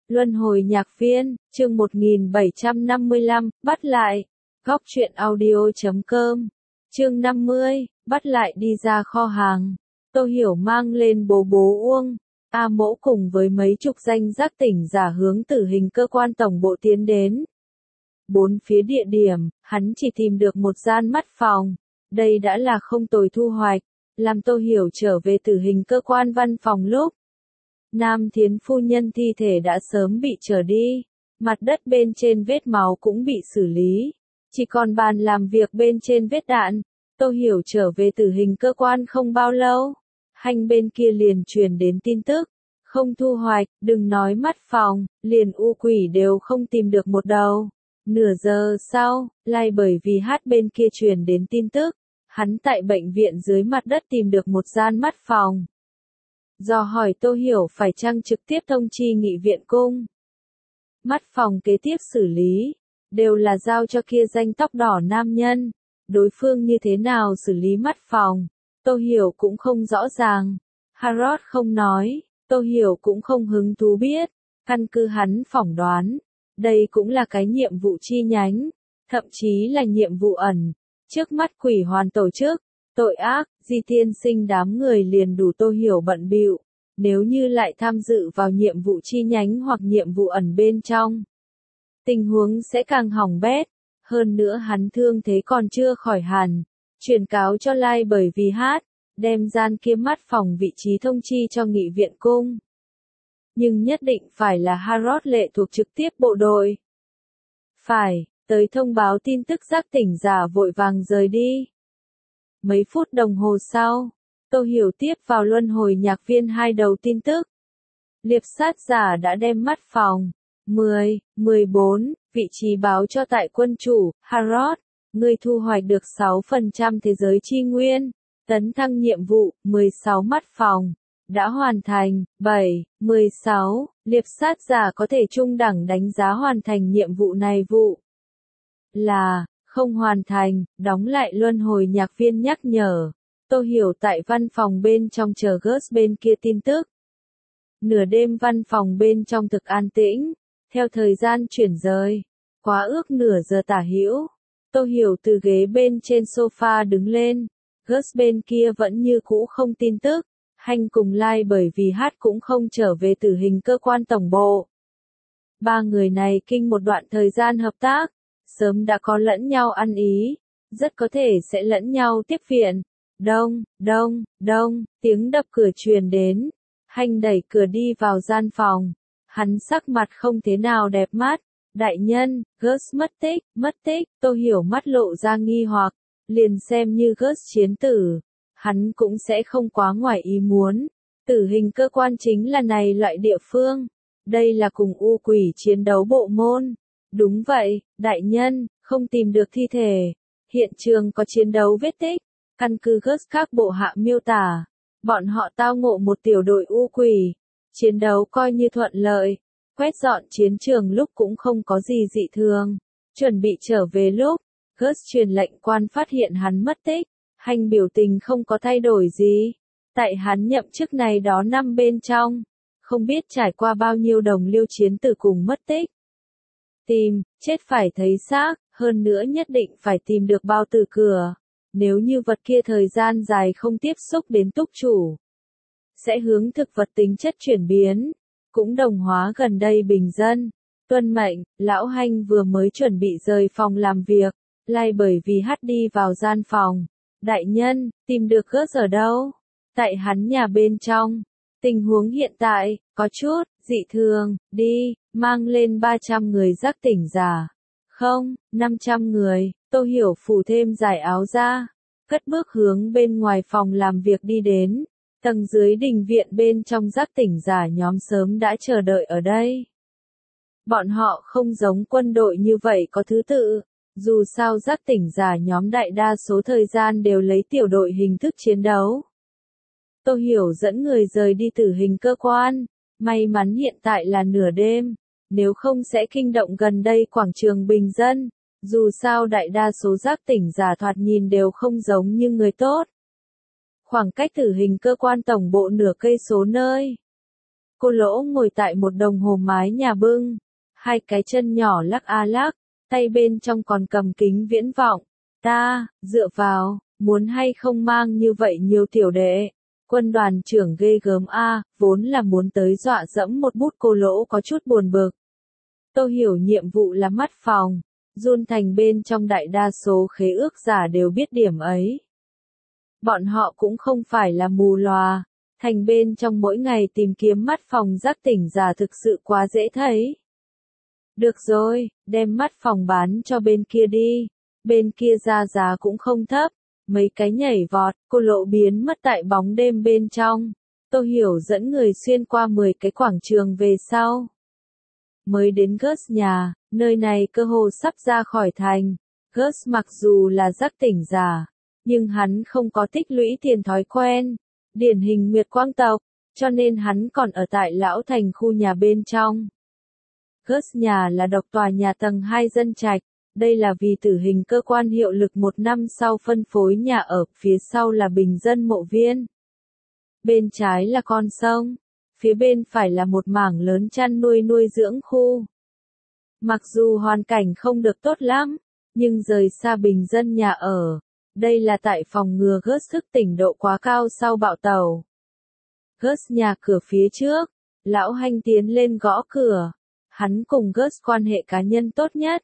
Luân hồi nhạc viên, chương 1755, bắt lại. Góc truyện audio.com. Chương 50, bắt lại đi ra kho hàng. Tô Hiểu mang lên bố Uông, A Mỗ cùng với mấy chục danh giác tỉnh giả hướng tử hình cơ quan tổng bộ tiến đến. Bốn phía địa điểm, hắn chỉ tìm được một gian mắt phòng. Đây đã là không tồi thu hoạch, làm Tô Hiểu trở về tử hình cơ quan văn phòng lúc. Nam Thiến phu nhân thi thể đã sớm bị trở đi, mặt đất bên trên vết máu cũng bị xử lý, chỉ còn bàn làm việc bên trên vết đạn. Tô Hiểu trở về tử hình cơ quan không bao lâu, hành bên kia liền truyền đến tin tức, không thu hoạch, đừng nói mắt phòng, liền u quỷ đều không tìm được một đầu. Nửa giờ sau, lại bởi vì hát bên kia truyền đến tin tức, hắn tại bệnh viện dưới mặt đất tìm được một gian mắt phòng. Do hỏi Tô Hiểu phải chăng trực tiếp thông chi nghị viện cung. Mắt phòng kế tiếp xử lý, đều là giao cho kia danh tóc đỏ nam nhân. Đối phương như thế nào xử lý mắt phòng, Tô Hiểu cũng không rõ ràng. Harold không nói, Tô Hiểu cũng không hứng thú biết. Căn cứ hắn phỏng đoán, đây cũng là cái nhiệm vụ chi nhánh, thậm chí là nhiệm vụ ẩn. Trước mắt quỷ hoàn tổ chức, tội ác, Di tiên sinh đám người liền đủ Tô Hiểu bận bịu. Nếu như lại tham dự vào nhiệm vụ chi nhánh hoặc nhiệm vụ ẩn bên trong, tình huống sẽ càng hỏng bét. Hơn nữa hắn thương thế còn chưa khỏi hẳn, truyền cáo cho Lai bởi vì hát, đem gian kia mắt phòng vị trí thông chi cho nghị viện cung. Nhưng nhất định phải là Harold lệ thuộc trực tiếp bộ đội. Phải, tới thông báo tin tức giác tỉnh giả vội vàng rời đi. Mấy phút đồng hồ sau, Tô Hiểu tiếp vào luân hồi nhạc viên hai đầu tin tức. Liệp sát giả đã đem mắt phòng 10, 14, vị trí báo cho tại quân chủ. Harold, ngươi thu hoạch được 6% thế giới chi nguyên, tấn thăng nhiệm vụ 16 mắt phòng đã hoàn thành. 7, 16, liệp sát giả có thể trung đẳng đánh giá hoàn thành nhiệm vụ này. Vụ là không hoàn thành, đóng lại. Luân hồi nhạc viên nhắc nhở. Tô Hiểu tại văn phòng bên trong chờ Gus bên kia tin tức. Nửa đêm văn phòng bên trong thực an tĩnh, theo thời gian chuyển rời, quá ước nửa giờ tả hữu. Tô Hiểu từ ghế bên trên sofa đứng lên, Gus bên kia vẫn như cũ không tin tức, hành cùng Lai bởi vì hát cũng không trở về tử hình cơ quan tổng bộ. Ba người này kinh một đoạn thời gian hợp tác, sớm đã có lẫn nhau ăn ý, rất có thể sẽ lẫn nhau tiếp viện. Đông, đông, đông, tiếng đập cửa truyền đến. Hành đẩy cửa đi vào gian phòng. Hắn sắc mặt không thế nào đẹp mắt. Đại nhân, Gus mất tích. Tô Hiểu mắt lộ ra nghi hoặc. Liền xem như Gus chiến tử, hắn cũng sẽ không quá ngoài ý muốn. Tử hình cơ quan chính là này loại địa phương. Đây là cùng u quỷ chiến đấu bộ môn. Đúng vậy, đại nhân, không tìm được thi thể. Hiện trường có chiến đấu vết tích. Căn cứ Gus các bộ hạ miêu tả, bọn họ tao ngộ một tiểu đội u quỷ. Chiến đấu coi như thuận lợi, quét dọn chiến trường lúc cũng không có gì dị thường. Chuẩn bị trở về lúc, Gus truyền lệnh quan phát hiện hắn mất tích, hành biểu tình không có thay đổi gì. Tại hắn nhậm chức này đó năm bên trong, không biết trải qua bao nhiêu đồng liêu chiến tử cùng mất tích. Tìm, chết phải thấy xác, hơn nữa nhất định phải tìm được bao tử cửa. Nếu như vật kia thời gian dài không tiếp xúc đến túc chủ, sẽ hướng thực vật tính chất chuyển biến, cũng đồng hóa gần đây bình dân. Tuân mệnh, lão hành vừa mới chuẩn bị rời phòng làm việc, Lai bởi vì hát đi vào gian phòng. Đại nhân, tìm được Gus ở đâu? Tại hắn nhà bên trong. Tình huống hiện tại, có chút, dị thường, đi, mang lên 300 người giác tỉnh giả. Không, 500 người. Tô Hiểu phủ thêm giải áo ra, cất bước hướng bên ngoài phòng làm việc đi đến. Tầng dưới đình viện bên trong giác tỉnh giả nhóm sớm đã chờ đợi ở đây. Bọn họ không giống quân đội như vậy có thứ tự, dù sao giác tỉnh giả nhóm đại đa số thời gian đều lấy tiểu đội hình thức chiến đấu. Tô Hiểu dẫn người rời đi tử hình cơ quan, may mắn hiện tại là nửa đêm, nếu không sẽ kinh động gần đây quảng trường bình dân. Dù sao đại đa số giác tỉnh giả thoạt nhìn đều không giống như người tốt. Khoảng cách tử hình cơ quan tổng bộ nửa cây số nơi. Cô Lỗ ngồi tại một đồng hồ mái nhà bưng, hai cái chân nhỏ lắc a lắc, tay bên trong còn cầm kính viễn vọng. Ta, dựa vào, muốn hay không mang như vậy nhiều tiểu đệ. Quân đoàn trưởng ghê gớm a, vốn là muốn tới dọa dẫm một bút. Cô Lỗ có chút buồn bực. Tô Hiểu nhiệm vụ là mắt phòng, Jun Thành bên trong đại đa số khế ước giả đều biết điểm ấy. Bọn họ cũng không phải là mù lòa, thành bên trong mỗi ngày tìm kiếm mắt phòng giác tỉnh giả thực sự quá dễ thấy. Được rồi, đem mắt phòng bán cho bên kia đi, bên kia ra giá cũng không thấp, mấy cái nhảy vọt, Cô Lỗ biến mất tại bóng đêm bên trong. Tô Hiểu dẫn người xuyên qua 10 cái quảng trường về sau. Mới đến Gus nhà, nơi này cơ hồ sắp ra khỏi thành. Gus mặc dù là giác tỉnh giả, nhưng hắn không có tích lũy tiền thói quen, điển hình Nguyệt Quang tộc, cho nên hắn còn ở tại lão thành khu nhà bên trong. Gus nhà là độc tòa nhà tầng 2 dân trạch, đây là vì tử hình cơ quan hiệu lực 1 năm sau phân phối nhà ở, phía sau là bình dân mộ viên. Bên trái là con sông, phía bên phải là một mảng lớn chăn nuôi dưỡng khu. Mặc dù hoàn cảnh không được tốt lắm, nhưng rời xa bình dân nhà ở, đây là tại phòng ngừa Gus thức tỉnh độ quá cao sau bạo tẩu. Gus nhà cửa phía trước, lão Hanh tiến lên gõ cửa. Hắn cùng Gus quan hệ cá nhân tốt nhất.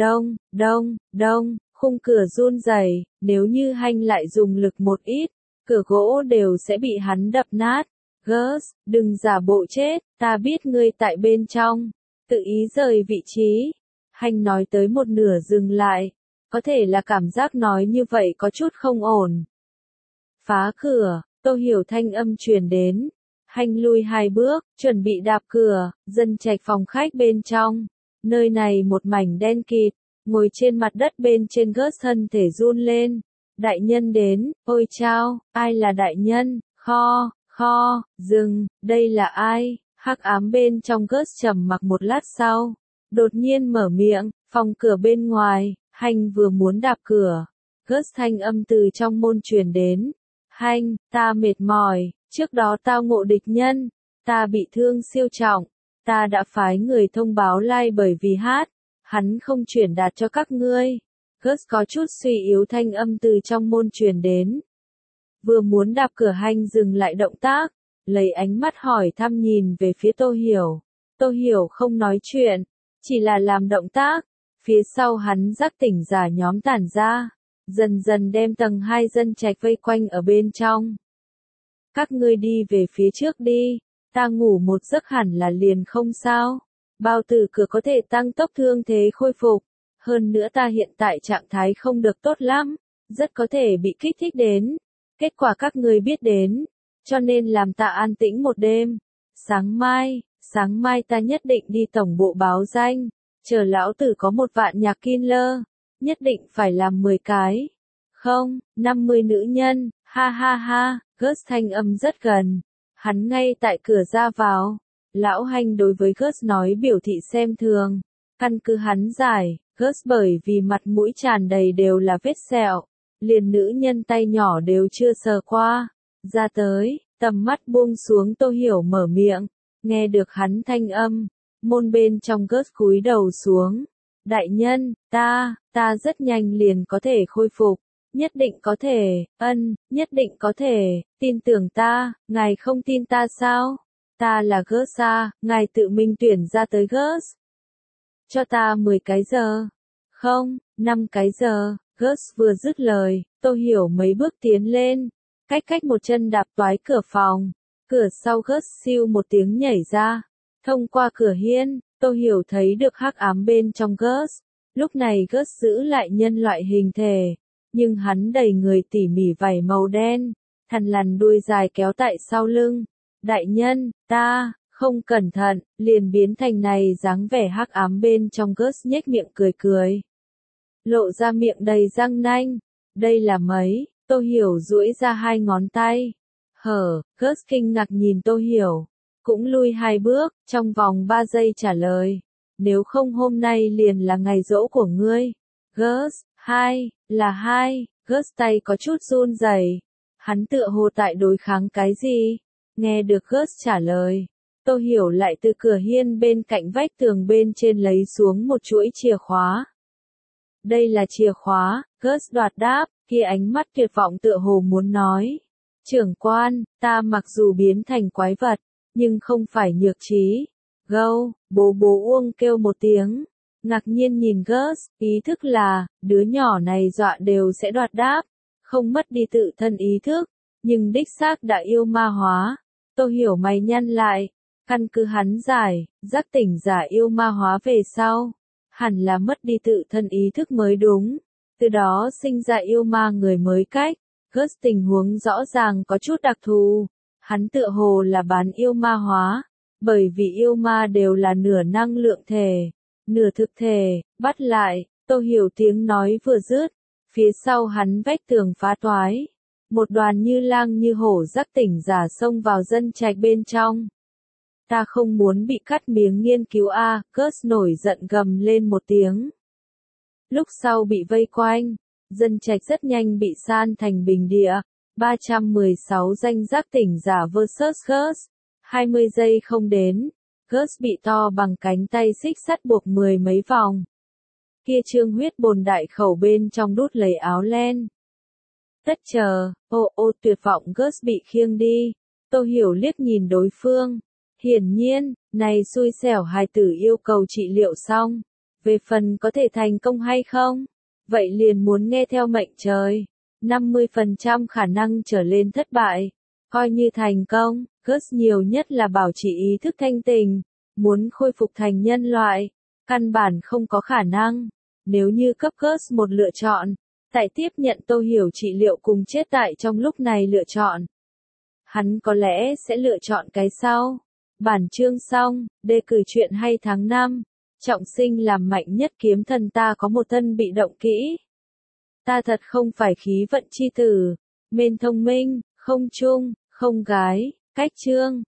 Đông, khung cửa run rẩy, nếu như Hanh lại dùng lực một ít, cửa gỗ đều sẽ bị hắn đập nát. Gus, đừng giả bộ chết, ta biết ngươi tại bên trong. Tự ý rời vị trí. Hanh nói tới một nửa dừng lại. Có thể là cảm giác nói như vậy có chút không ổn. Phá cửa, Tô Hiểu thanh âm truyền đến. Hanh lui 2 bước, chuẩn bị đạp cửa, dân trạch phòng khách bên trong. Nơi này một mảnh đen kịt, ngồi trên mặt đất bên trên Gus thân thể run lên. Đại nhân đến, ôi chao, ai là đại nhân, kho, dừng, đây là ai? Hắc ám bên trong Gus trầm mặc một lát sau, đột nhiên mở miệng, phòng cửa bên ngoài, Hanh vừa muốn đạp cửa. Gus thanh âm từ trong môn truyền đến. Hanh, ta mệt mỏi, trước đó tao ngộ địch nhân, ta bị thương siêu trọng, ta đã phái người thông báo lai bởi vì hắn không chuyển đạt cho các ngươi. Gus có chút suy yếu thanh âm từ trong môn truyền đến. Vừa muốn đạp cửa Hanh dừng lại động tác, lấy ánh mắt hỏi thăm nhìn về phía Tô Hiểu. Tô Hiểu không nói chuyện, chỉ là làm động tác. Phía sau hắn giác tỉnh giả nhóm tản ra, dần dần đem tầng 2 dân trạch vây quanh ở bên trong. Các ngươi đi về phía trước đi, ta ngủ một giấc hẳn là liền không sao. Bao tử cửa có thể tăng tốc thương thế khôi phục. Hơn nữa ta hiện tại trạng thái không được tốt lắm, rất có thể bị kích thích đến. Kết quả các ngươi biết đến, cho nên làm ta an tĩnh một đêm. Sáng mai ta nhất định đi tổng bộ báo danh. Chờ lão tử có 1 vạn nhạc killer, nhất định phải làm 10 cái. Không, 50 nữ nhân, ha, Gus thanh âm rất gần. Hắn ngay tại cửa ra vào. Lão Hanh đối với Gus nói biểu thị xem thường. Căn cứ hắn giải, Gus bởi vì mặt mũi tràn đầy đều là vết sẹo. Liền nữ nhân tay nhỏ đều chưa sờ qua. Ra tới, tầm mắt buông xuống Tô Hiểu mở miệng. Nghe được hắn thanh âm. Môn bên trong Gus cúi đầu xuống. Đại nhân, ta rất nhanh liền có thể khôi phục. Nhất định có thể, nhất định có thể, tin tưởng ta, ngài không tin ta sao? Ta là Gus à, ngài tự mình tuyển ra tới Gus. Cho ta 10 cái giờ. Không, 5 cái giờ, Gus vừa dứt lời, Tô Hiểu mấy bước tiến lên. Cách một chân đạp toái cửa phòng. Cửa sau Gus siêu một tiếng nhảy ra. Thông qua cửa hiên, Tô Hiểu thấy được hắc ám bên trong Gus. Lúc này Gus giữ lại nhân loại hình thể, nhưng hắn đầy người tỉ mỉ vảy màu đen, thằn lằn đuôi dài kéo tại sau lưng. Đại nhân, ta, không cẩn thận, liền biến thành này dáng vẻ hắc ám bên trong Gus nhếch miệng cười. Lộ ra miệng đầy răng nanh. Đây là mấy, Tô Hiểu duỗi ra 2 ngón tay. Gus kinh ngạc nhìn Tô Hiểu. Cũng lui 2 bước, trong vòng 3 giây trả lời. Nếu không hôm nay liền là ngày giỗ của ngươi. Gus, 2, Gus tay có chút run rẩy. Hắn tựa hồ tại đối kháng cái gì? Nghe được Gus trả lời. Tô Hiểu lại từ cửa hiên bên cạnh vách tường bên trên lấy xuống một chuỗi chìa khóa. Đây là chìa khóa, Gus đoạt đáp, kia ánh mắt tuyệt vọng tựa hồ muốn nói. Trưởng quan, ta mặc dù biến thành quái vật, nhưng không phải nhược trí. Gâu, bố Uông kêu một tiếng. Ngạc nhiên nhìn Gus, ý thức là, đứa nhỏ này dọa đều sẽ đoạt đáp, không mất đi tự thân ý thức, nhưng đích xác đã yêu ma hóa. Tô Hiểu mày nhăn lại, căn cứ hắn giải, giác tỉnh giả yêu ma hóa về sau, hẳn là mất đi tự thân ý thức mới đúng, từ đó sinh ra yêu ma người mới cách. Gus tình huống rõ ràng có chút đặc thù, hắn tựa hồ là bán yêu ma hóa, bởi vì yêu ma đều là nửa năng lượng thể, nửa thực thể. Bắt lại, Tô Hiểu tiếng nói vừa dứt, phía sau hắn vách tường phá toái, một đoàn như lang như hổ giác tỉnh giả xông vào dân trạch bên trong. Ta không muốn bị cắt miếng nghiên cứu a, Gus nổi giận gầm lên một tiếng. Lúc sau bị vây quanh, dân trạch rất nhanh bị san thành bình địa, 316 danh giác tỉnh giả versus Gus, 20 giây không đến, Gus bị to bằng cánh tay xích sắt buộc 10 mấy vòng. Kia trương huyết bồn đại khẩu bên trong đút lấy áo len. Tất chờ, tuyệt vọng Gus bị khiêng đi. Tô Hiểu liếc nhìn đối phương. Hiển nhiên, này xui xẻo hài tử yêu cầu trị liệu xong. Về phần có thể thành công hay không? Vậy liền muốn nghe theo mệnh trời. 50% khả năng trở lên thất bại. Coi như thành công, Gus nhiều nhất là bảo trì ý thức thanh tình. Muốn khôi phục thành nhân loại, căn bản không có khả năng. Nếu như cấp Gus một lựa chọn, tại tiếp nhận Tô Hiểu trị liệu cùng chết tại trong lúc này lựa chọn, hắn có lẽ sẽ lựa chọn cái sau. Bản chương xong, đề cử truyện hay tháng 5. Trọng sinh làm mạnh nhất kiếm thần ta có một thân bị động kỹ. Ta thật không phải khí vận chi tử. Mên thông minh, không trung, không gái. Cách chương.